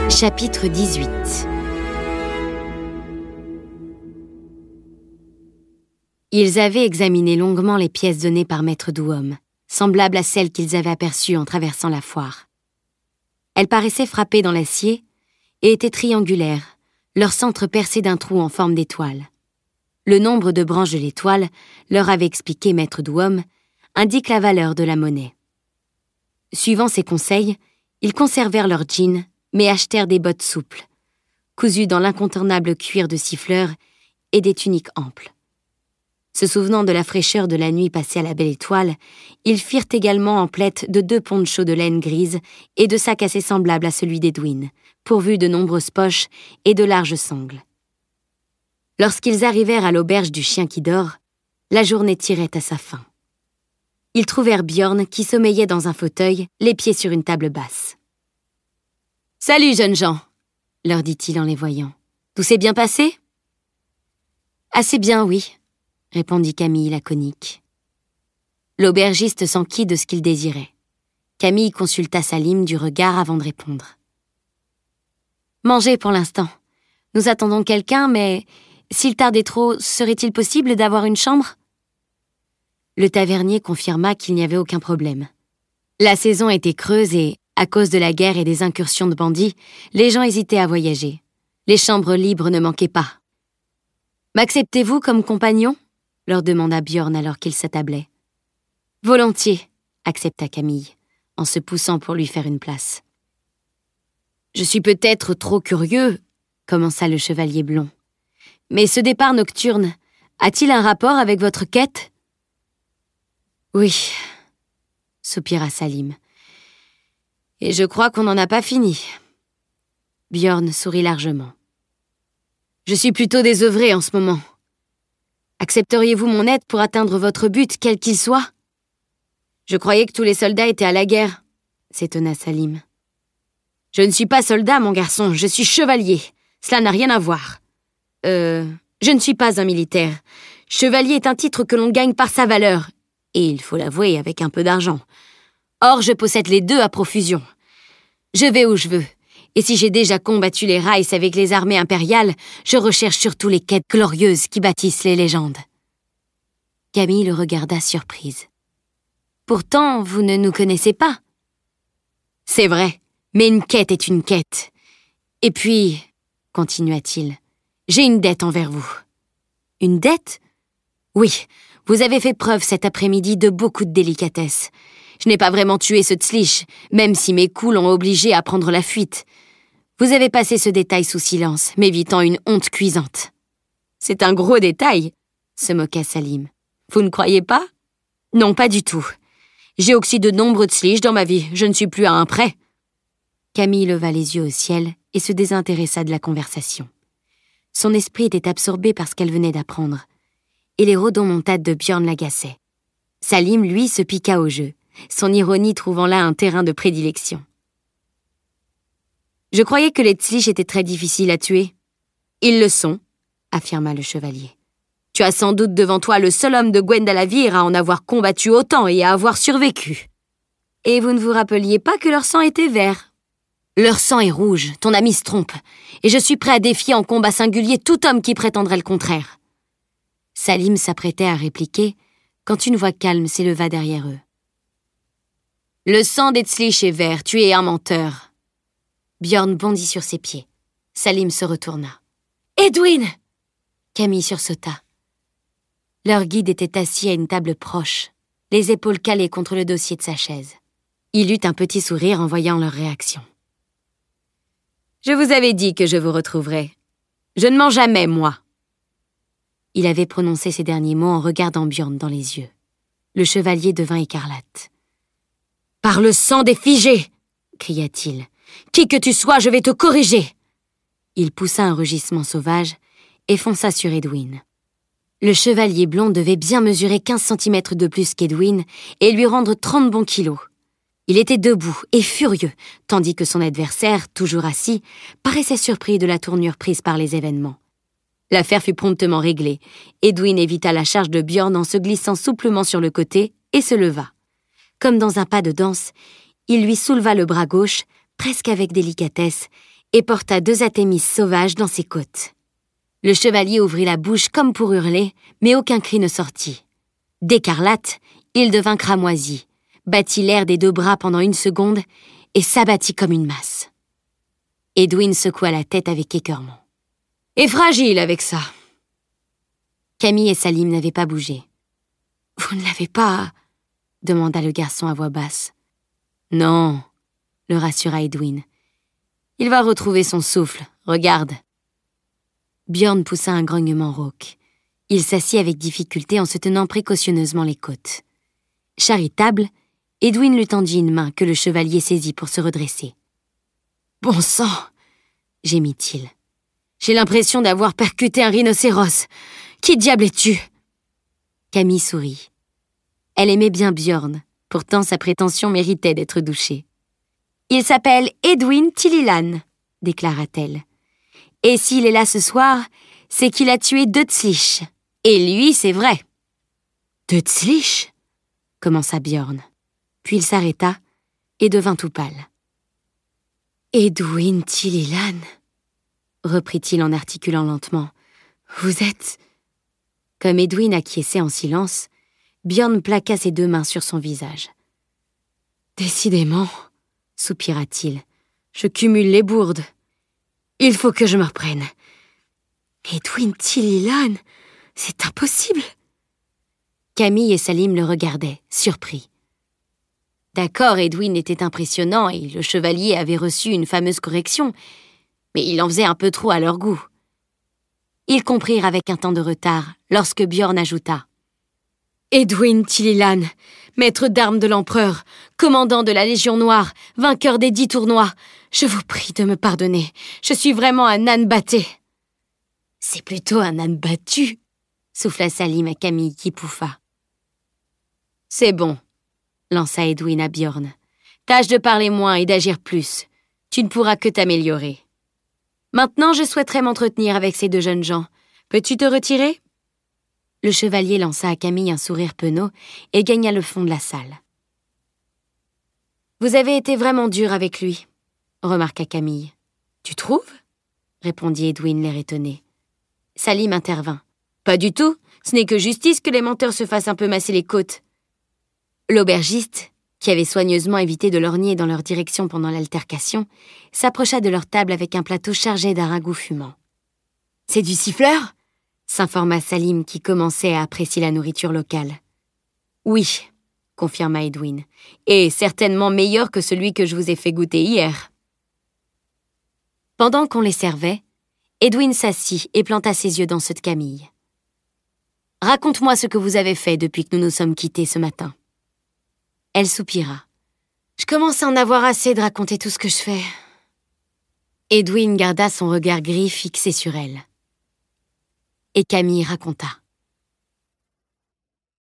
Chapitre 18. Ils avaient examiné longuement les pièces données par Maître Douom, semblables à celles qu'ils avaient aperçues en traversant la foire. Elles paraissaient frappées dans l'acier et étaient triangulaires, leur centre percé d'un trou en forme d'étoile. Le nombre de branches de l'étoile, leur avait expliqué Maître Douom, indique la valeur de la monnaie. Suivant ses conseils, ils conservèrent leur jeans, mais achetèrent des bottes souples, cousues dans l'incontournable cuir de siffleur et des tuniques amples. Se souvenant de la fraîcheur de la nuit passée à la Belle Étoile, ils firent également emplette de 2 ponchos de laine grise et de sacs assez semblables à celui d'Edwin, pourvus de nombreuses poches et de larges sangles. Lorsqu'ils arrivèrent à l'auberge du chien qui dort, la journée tirait à sa fin. Ils trouvèrent Bjorn qui sommeillait dans un fauteuil, les pieds sur une table basse. « Salut, jeunes gens !» leur dit-il en les voyant. « Tout s'est bien passé ?»« Assez bien, oui. » répondit Camille laconique. L'aubergiste s'enquit de ce qu'il désirait. Camille consulta Salim du regard avant de répondre. « Mangez pour l'instant. Nous attendons quelqu'un, mais s'il tardait trop, serait-il possible d'avoir une chambre ?» Le tavernier confirma qu'il n'y avait aucun problème. La saison était creuse et, à cause de la guerre et des incursions de bandits, les gens hésitaient à voyager. Les chambres libres ne manquaient pas. « M'acceptez-vous comme compagnon ?» leur demanda Bjorn alors qu'ils s'attablaient. « Volontiers, » accepta Camille, en se poussant pour lui faire une place. « Je suis peut-être trop curieux, » commença le chevalier blond. « Mais ce départ nocturne, a-t-il un rapport avec votre quête ?»« Oui, » soupira Salim. « Et je crois qu'on n'en a pas fini. » Bjorn sourit largement. « Je suis plutôt désœuvré en ce moment. Accepteriez-vous mon aide pour atteindre votre but, quel qu'il soit ? » « Je croyais que tous les soldats étaient à la guerre, » s'étonna Salim. « Je ne suis pas soldat, mon garçon, je suis chevalier. Cela n'a rien à voir. Je ne suis pas un militaire. Chevalier est un titre que l'on gagne par sa valeur, et il faut l'avouer, avec un peu d'argent. Or, je possède les deux à profusion. Je vais où je veux, et si j'ai déjà combattu les Rice avec les armées impériales, je recherche surtout les quêtes glorieuses qui bâtissent les légendes. » Camille le regarda surprise. « Pourtant, vous ne nous connaissez pas. »« C'est vrai, mais une quête est une quête. Et puis, continua-t-il, j'ai une dette envers vous. »« Une dette ? Oui, vous avez fait preuve cet après-midi de beaucoup de délicatesse. Je n'ai pas vraiment tué ce Tzlich, même si mes coups l'ont obligé à prendre la fuite. Vous avez passé ce détail sous silence, m'évitant une honte cuisante. »« C'est un gros détail, » se moqua Salim. « Vous ne croyez pas ? » ?»« Non, pas du tout. J'ai oxy de nombreux Tzlich dans ma vie, je ne suis plus à un près. » Camille leva les yeux au ciel et se désintéressa de la conversation. Son esprit était absorbé par ce qu'elle venait d'apprendre, et les rodomontades de Bjorn l'agaçaient. Salim, lui, se piqua au jeu, son ironie trouvant là un terrain de prédilection. « Je croyais que les Tzlich étaient très difficiles à tuer. »« Ils le sont, » affirma le chevalier. « Tu as sans doute devant toi le seul homme de Gwendalavir à en avoir combattu autant et à avoir survécu. Et vous ne vous rappeliez pas que leur sang était vert. Leur sang est rouge, ton ami se trompe, et je suis prêt à défier en combat singulier tout homme qui prétendrait le contraire. » Salim s'apprêtait à répliquer quand une voix calme s'éleva derrière eux. « Le sang des Tzlich est vert, tu es un menteur. » Bjorn bondit sur ses pieds. Salim se retourna. « Edwin !» Camille sursauta. Leur guide était assis à une table proche, les épaules calées contre le dossier de sa chaise. Il eut un petit sourire en voyant leur réaction. « Je vous avais dit que je vous retrouverais. Je ne mens jamais, moi. » Il avait prononcé ces derniers mots en regardant Bjorn dans les yeux. Le chevalier devint écarlate. « Par le sang des figés !» cria-t-il. « Qui que tu sois, je vais te corriger !» Il poussa un rugissement sauvage et fonça sur Edwin. Le chevalier blond devait bien mesurer 15 cm de plus qu'Edwin et lui rendre 30 bons kilos. Il était debout et furieux, tandis que son adversaire, toujours assis, paraissait surpris de la tournure prise par les événements. L'affaire fut promptement réglée. Edwin évita la charge de Bjorn en se glissant souplement sur le côté et se leva. Comme dans un pas de danse, il lui souleva le bras gauche, presque avec délicatesse, et porta 2 athémis sauvages dans ses côtes. Le chevalier ouvrit la bouche comme pour hurler, mais aucun cri ne sortit. D'écarlate, il devint cramoisi, battit l'air des 2 bras pendant 1 seconde et s'abattit comme une masse. Edwin secoua la tête avec écœurement. « Et fragile avec ça !» Camille et Salim n'avaient pas bougé. « Vous ne l'avez pas ?» demanda le garçon à voix basse. « Non !» le rassura Edwin. « Il va retrouver son souffle, regarde !» Björn poussa un grognement rauque. Il s'assit avec difficulté en se tenant précautionneusement les côtes. Charitable, Edwin lui tendit une main que le chevalier saisit pour se redresser. « Bon sang !» gémit-il. « J'ai l'impression d'avoir percuté un rhinocéros. Qui diable es-tu ?» Camille sourit. Elle aimait bien Björn, pourtant sa prétention méritait d'être douchée. « Il s'appelle Edwin Tillilan », déclara-t-elle. « Et s'il est là ce soir, c'est qu'il a tué Dödslich. Et lui, c'est vrai. »« Dödslich ?» commença Björn. Puis il s'arrêta et devint tout pâle. « Edwin Tillilan » reprit-il en articulant lentement. « Vous êtes... » Comme Edwin acquiesçait en silence, Björn plaqua ses 2 mains sur son visage. « Décidément, » soupira-t-il, « je cumule les bourdes. Il faut que je me reprenne. Edwin Tillilan, c'est impossible. » Camille et Salim le regardaient, surpris. D'accord, Edwin était impressionnant et le chevalier avait reçu une fameuse correction, mais il en faisait un peu trop à leur goût. Ils comprirent avec un temps de retard lorsque Björn ajouta « Edwin Tillilan, maître d'armes de l'empereur, commandant de la Légion Noire, vainqueur des 10 tournois, je vous prie de me pardonner, je suis vraiment un âne batté. »« C'est plutôt un âne battu, » souffla Salim à Camille qui pouffa. « C'est bon, » lança Edwin à Björn. « Tâche de parler moins et d'agir plus. Tu ne pourras que t'améliorer. Maintenant, je souhaiterais m'entretenir avec ces 2 jeunes gens. Peux-tu te retirer ?» Le chevalier lança à Camille un sourire penaud et gagna le fond de la salle. « Vous avez été vraiment dur avec lui, » remarqua Camille. « Tu trouves ?» répondit Edwin, l'air étonné. Salim intervint. « Pas du tout, ce n'est que justice que les menteurs se fassent un peu masser les côtes. » L'aubergiste, qui avait soigneusement évité de lorgner dans leur direction pendant l'altercation, s'approcha de leur table avec un plateau chargé d'un ragoût fumant. « C'est du siffleur ?» s'informa Salim qui commençait à apprécier la nourriture locale. « Oui », confirma Edwin, « et certainement meilleur que celui que je vous ai fait goûter hier. » Pendant qu'on les servait, Edwin s'assit et planta ses yeux dans ceux de Camille. « Raconte-moi ce que vous avez fait depuis que nous nous sommes quittés ce matin. » Elle soupira. « Je commence à en avoir assez de raconter tout ce que je fais. » Edwin garda son regard gris fixé sur elle. Et Camille raconta.